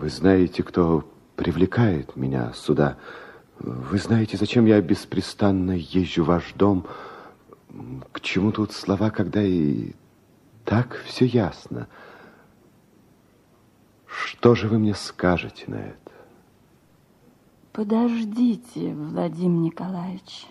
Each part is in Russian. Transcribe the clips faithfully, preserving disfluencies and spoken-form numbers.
Вы знаете, кто привлекает меня сюда. Вы знаете, зачем я беспрестанно езжу в ваш дом. К чему тут слова, когда и так все ясно. Что же вы мне скажете на это? Подождите, Владимир Николаевич.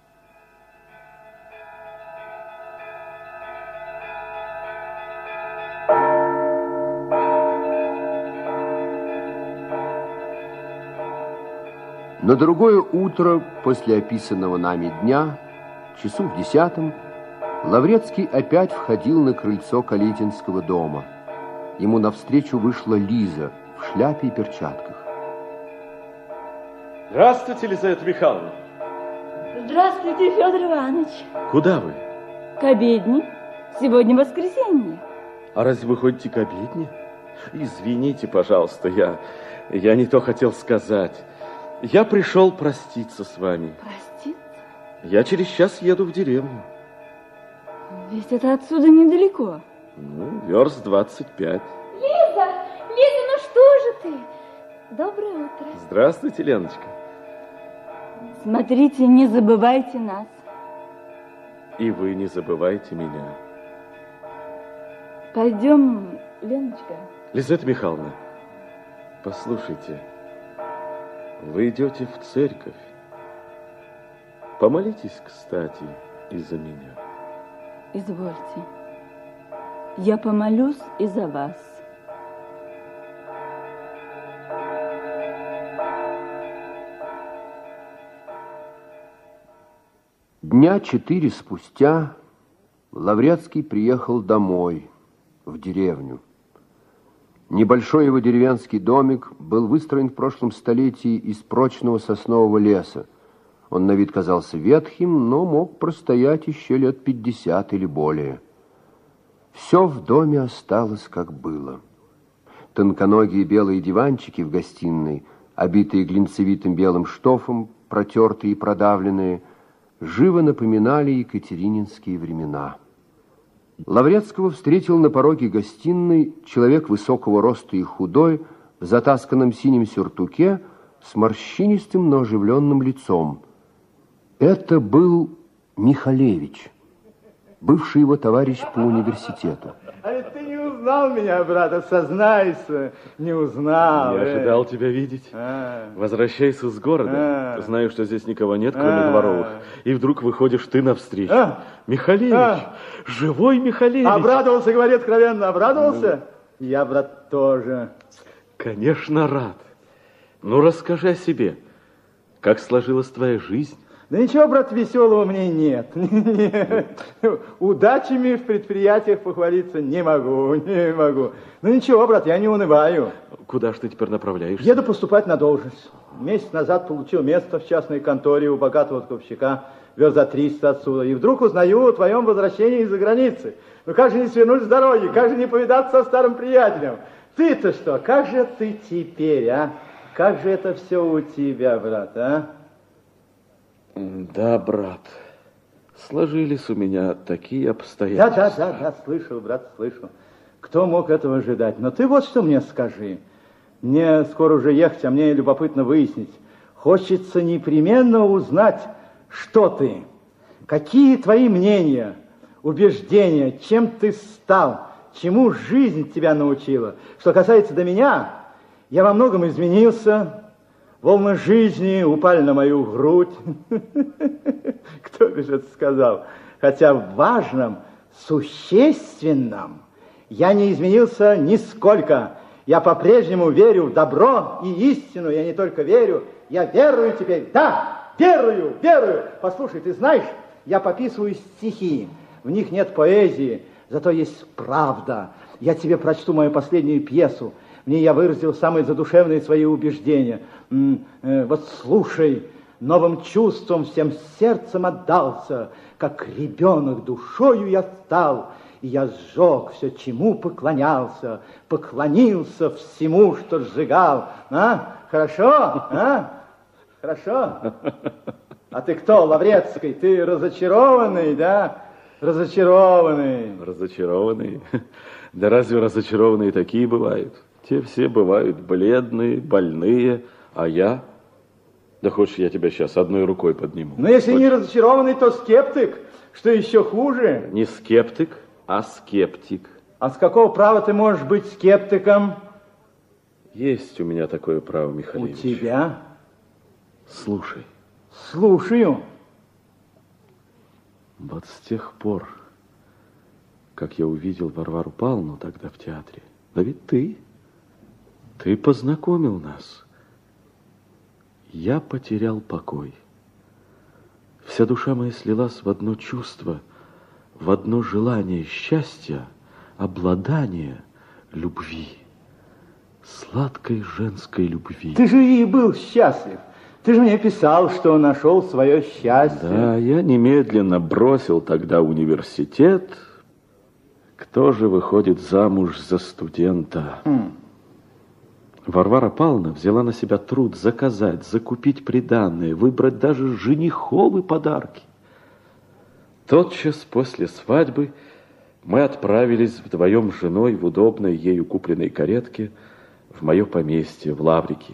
На другое утро после описанного нами дня, часу в десятом, Лаврецкий опять входил на крыльцо Калитинского дома. Ему навстречу вышла Лиза в шляпе и перчатках. Здравствуйте, Лизавета Михайловна. Здравствуйте, Федор Иванович. Куда вы? К обедне. Сегодня воскресенье. А разве вы ходите к обедне? Извините, пожалуйста, я, я не то хотел сказать. Я пришел проститься с вами. Проститься? Я через час еду в деревню. Ведь это отсюда недалеко. Ну, верст двадцать пять. Лиза, Лиза, ну что же ты? Доброе утро. Здравствуйте, Леночка. Смотрите, не забывайте нас. И вы не забывайте меня. Пойдем, Леночка. Лизавета Михайловна, послушайте, вы идете в церковь. Помолитесь, кстати, и за меня. Извольте. Я помолюсь и за вас. Дня четыре спустя Лаврецкий приехал домой, в деревню. Небольшой его деревенский домик был выстроен в прошлом столетии из прочного соснового леса. Он на вид казался ветхим, но мог простоять еще лет пятьдесят или более. Все в доме осталось, как было. Тонконогие белые диванчики в гостиной, обитые глинцевитым белым штофом, протертые и продавленные, живо напоминали екатерининские времена. Лаврецкого встретил на пороге гостиной человек высокого роста и худой, в затасканном синем сюртуке, с морщинистым, но оживленным лицом. Это был Михалевич, бывший его товарищ по университету. А ведь ты не узнал меня, брат, сознайся, не узнал. Не ожидал э. тебя видеть. А. Возвращайся с города. А. Знаю, что здесь никого нет, кроме а. дворовых. И вдруг выходишь ты навстречу. А. Михалевич, а. живой Михалевич. Обрадовался, говори откровенно, обрадовался? Ну. Я, брат, тоже. Конечно, рад. Ну, расскажи о себе. Как сложилась твоя жизнь? Да ничего, брат, веселого мне нет. Удачами в предприятиях похвалиться не могу, не могу. Ну ничего, брат, я не унываю. Куда ж ты теперь направляешься? Еду поступать на должность. Месяц назад получил место в частной конторе у богатого ткача, вез за триста отсюда. И вдруг узнаю о твоем возвращении из-за границы. Ну как же не свернуть с дороги, как же не повидаться со старым приятелем? Ты-то что, как же ты теперь, а? Как же это все у тебя, брат, а? Да, брат, сложились у меня такие обстоятельства. Да, да, да, да, слышал, брат, слышал. Кто мог этого ожидать? Но ты вот что мне скажи. Мне скоро уже ехать, а мне любопытно выяснить. Хочется непременно узнать, что ты, какие твои мнения, убеждения, чем ты стал, чему жизнь тебя научила. Что касается до меня, я во многом изменился. Волны жизни упали на мою грудь. Кто бы это сказал? Хотя в важном, существенном я не изменился нисколько. Я по-прежнему верю в добро и истину. Я не только верю, я верую теперь. Да, верую, верую. Послушай, ты знаешь, я пописываю стихи. В них нет поэзии, зато есть правда. Я тебе прочту мою последнюю пьесу. В ней я выразил самые задушевные свои убеждения. Вот слушай, новым чувством всем сердцем отдался, как ребенок душою я стал, и я сжег все, чему поклонялся, поклонился всему, что сжигал. А? Хорошо? А? Хорошо? А ты кто, Лаврецкий? Ты разочарованный, да? Разочарованный. Разочарованный? Да разве разочарованные такие бывают? Те все бывают бледные, больные, а я... Да хочешь, я тебя сейчас одной рукой подниму? Но если хочешь? не разочарованный, то скептик. Что еще хуже? Не скептик, а скептик. А с какого права ты можешь быть скептиком? Есть у меня такое право, Михалевич. У тебя? Слушай. Слушаю. Вот с тех пор, как я увидел Варвару Павловну тогда в театре, да ведь ты, ты познакомил нас. Я потерял покой. Вся душа моя слилась в одно чувство, в одно желание счастья, обладания, любви. Сладкой женской любви. Ты же и был счастлив. Ты же мне писал, что нашел свое счастье. Да, я немедленно бросил тогда университет. Кто же выходит замуж за студента? Хм. Варвара Павловна взяла на себя труд заказать, закупить приданое, выбрать даже жениховы подарки. Тотчас после свадьбы мы отправились вдвоем с женой в удобной ею купленной каретке в мое поместье в Лаврике.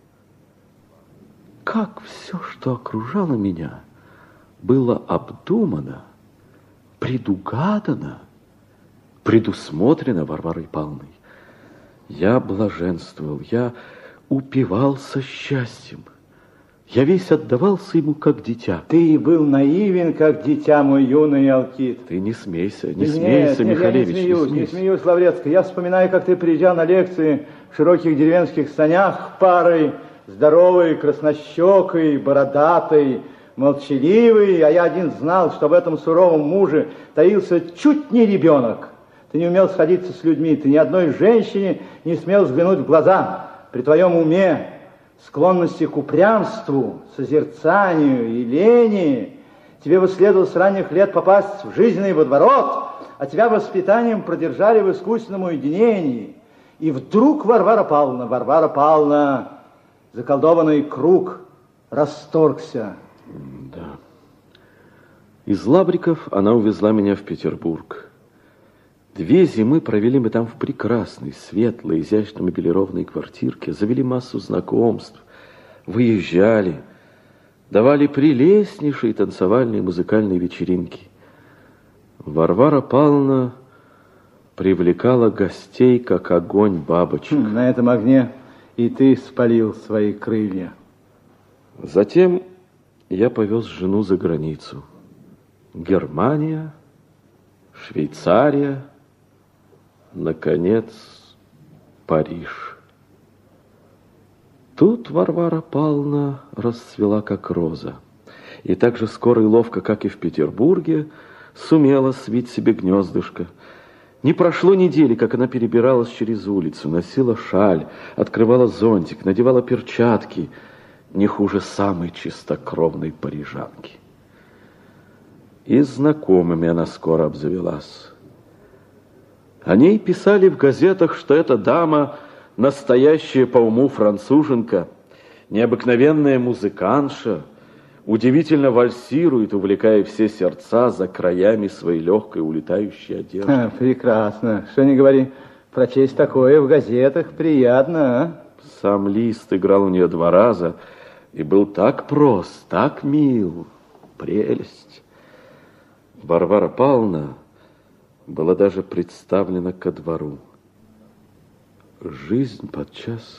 Как все, что окружало меня, было обдумано, предугадано, предусмотрено Варварой Павловной. Я блаженствовал, я упивался счастьем. Я весь отдавался ему, как дитя. Ты был наивен, как дитя, мой юный Алкид. Ты не смейся, не Нет, смейся, нет, Михалевич, я не смеюсь, не не смейся. смеюсь, Лаврецкий. Я вспоминаю, как ты приезжал на лекции в широких деревенских санях парой, здоровый, краснощекой, бородатый, молчаливый, а я один знал, что в этом суровом муже таился чуть не ребенок. Ты не умел сходиться с людьми, ты ни одной женщине не смел взглянуть в глаза. При твоем уме, склонности к упрямству, созерцанию и лени тебе бы следовало с ранних лет попасть в жизненный водоворот, а тебя воспитанием продержали в искусственном уединении. И вдруг Варвара Павловна, Варвара Павловна, заколдованный круг расторгся. Да. Из Лавриков она увезла меня в Петербург. Две зимы провели мы там в прекрасной, светлой, изящно мебелированной квартирке, завели массу знакомств, выезжали, давали прелестнейшие танцевальные и музыкальные вечеринки. Варвара Павловна привлекала гостей, как огонь бабочек. Хм, на этом огне и ты спалил свои крылья. Затем я повез жену за границу. Германия, Швейцария, наконец, Париж. Тут Варвара Павловна расцвела, как роза. И так же скоро и ловко, как и в Петербурге, сумела свить себе гнездышко. Не прошло недели, как она перебиралась через улицу, носила шаль, открывала зонтик, надевала перчатки, не хуже самой чистокровной парижанки. И знакомыми она скоро обзавелась. О ней писали в газетах, что эта дама настоящая по уму француженка, необыкновенная музыкантша, удивительно вальсирует, увлекая все сердца за краями своей легкой улетающей одежды. А, прекрасно. Что не говори, прочесть такое в газетах приятно, а? Сам Лист играл у нее два раза и был так прост, так мил. Прелесть. Варвара Павловна была даже представлена ко двору. Жизнь подчас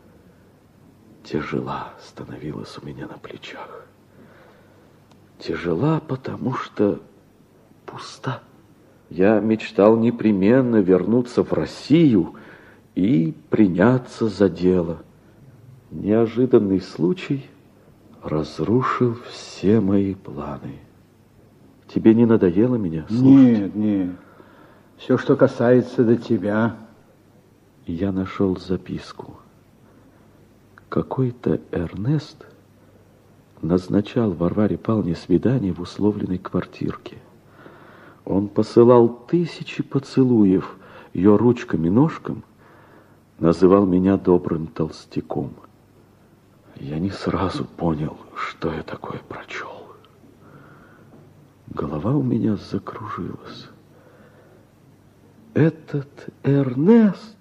тяжела становилась у меня на плечах. Тяжела, потому что пуста. Я мечтал непременно вернуться в Россию и приняться за дело. Неожиданный случай разрушил все мои планы. Тебе не надоело меня слушать? Нет, нет. Все, что касается до тебя. Я нашел записку. Какой-то Эрнест назначал Варваре Павловне свидание в условленной квартирке. Он посылал тысячи поцелуев ее ручкам-ножкам, называл меня добрым толстяком. Я не сразу понял, что я такое прочел. Голова у меня закружилась. Этот Эрнест